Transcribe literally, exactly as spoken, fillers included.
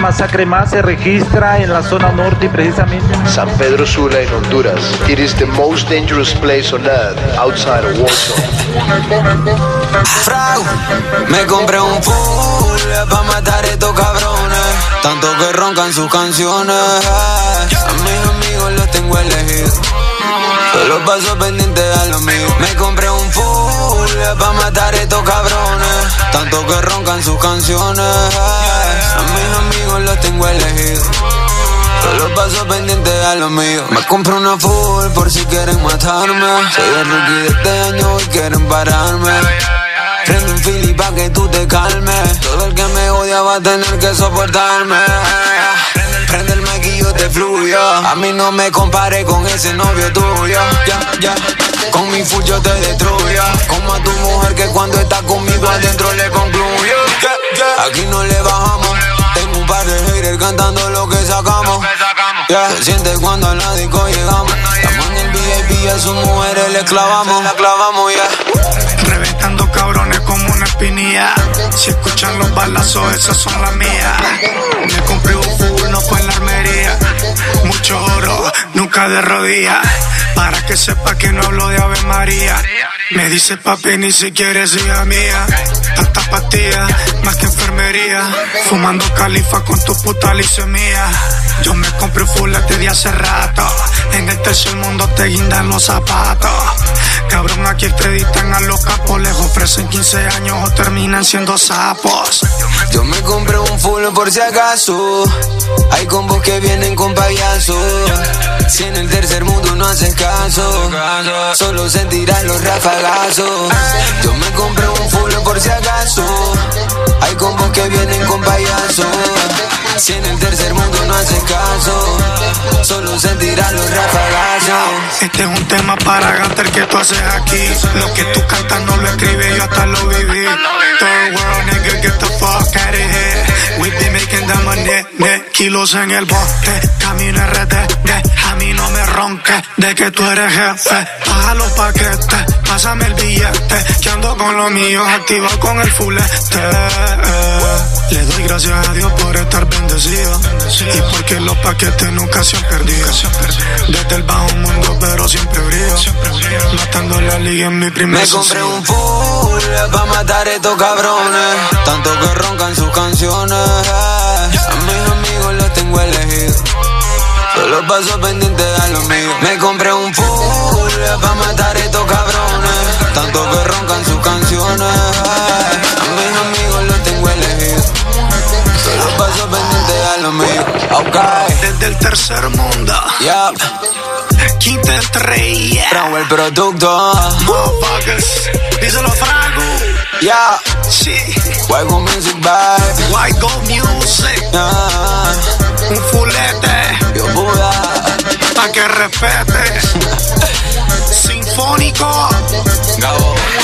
masacre más se registra en la zona norte, precisamente San Pedro Sula, en Honduras. It is the most dangerous place on earth outside of Warsaw. Frau, me compré un full pa' matar estos cabrones, tanto que roncan sus canciones. A mis amigos los tengo elegidos, solo paso pendiente a los míos. Me compré un full pa' matar estos cabrones, tanto que roncan sus canciones. A mis amigos los tengo elegidos, solo paso pendiente a los míos. Me compré una full por si quieren matarme. Soy el rookie de este año y quieren pararme. Prende un fili pa' que tú te calmes. Todo el que me odia va a tener que soportarme. Prende el mic y yo te fluyo. A mí no me compare con ese novio tuyo. Ya, ya, con mi full yo te destruyo. Como a tu mujer que cuando está conmigo adentro le concluyo. Yeah, yeah. Aquí no le bajamos. Tengo un par de haters cantando lo que sacamos. Yeah. Se siente cuando a la disco llegamos. Estamos en el V I P y a sus mujeres le clavamos. La clavamos ya. Yeah. Reventando cabrones como una espinilla. Si escuchan los balazos, esas son las mías. Me compré un full, no fue en la armería. Mucho oro, nunca de rodillas. Para que sepa que no hablo de Ave María. Me dice papi, ni siquiera es hija mía. Tantas pastillas, más que enfermería. Fumando califa con tu puta leucemia. Yo me compré un fulete de hace rato. En el tercer mundo te guindan los zapatos. Cabrón, aquí acreditan a los capos. Les ofrecen quince años o terminan siendo sapos. Yo me compré un full por si acaso. Hay combos que vienen con payasos. Si en el tercer mundo no haces caso, solo sentirás los rafagazos. Yo me compré un full por si acaso. Hay combos que vienen con payasos. Si en el tercer mundo no haces caso, solo sentirás los rafagazos. Este es un tema para Gunter que tú haces aquí. Lo que tú cantas no lo escribes, yo hasta lo viví. Third world nigga, get the fuck out of here. We be making the money, ne, kilos en el bote. Camino R D, de, a mí no me ronques de que tú eres jefe. Baja los paquetes, pásame el billete, que ando con los míos, activado con el fulete. Le doy gracias a Dios por estar bendecido y porque los paquetes nunca se han perdido. Desde el bajo mundo pero siempre brillo, matando la liga en mi primer Me compré sencillo. un full pa' matar estos cabrones, tanto que roncan sus canciones. A mis amigos los tengo elegidos, solo paso pendiente a los míos. Me compré un full pa' matar estos cabrones, tanto que roncan sus canciones. A mis amigos los tengo elegidos, solo paso pendiente a los míos. Okay. Desde el tercer mundo, Yup. quinta estrella. Trago el producto. Motherfuckers, díselo Fragu. Yeah. Sí. White Go Music Vibe. White Go Music. Yeah. Un fulete Yo Buda. pa' que respete. Sinfónico. Gabo.